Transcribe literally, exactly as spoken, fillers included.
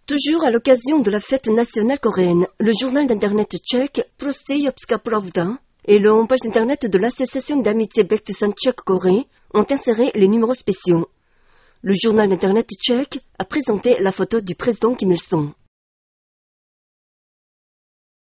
Toujours à l'occasion de la fête nationale coréenne, le journal d'internet tchèque Prosteyopska Pravda et la page d'internet de l'association d'amitié Bektesan tchèque Corée ont inséré les numéros spéciaux. Le journal d'internet tchèque a présenté la photo du président Kim Il-sung.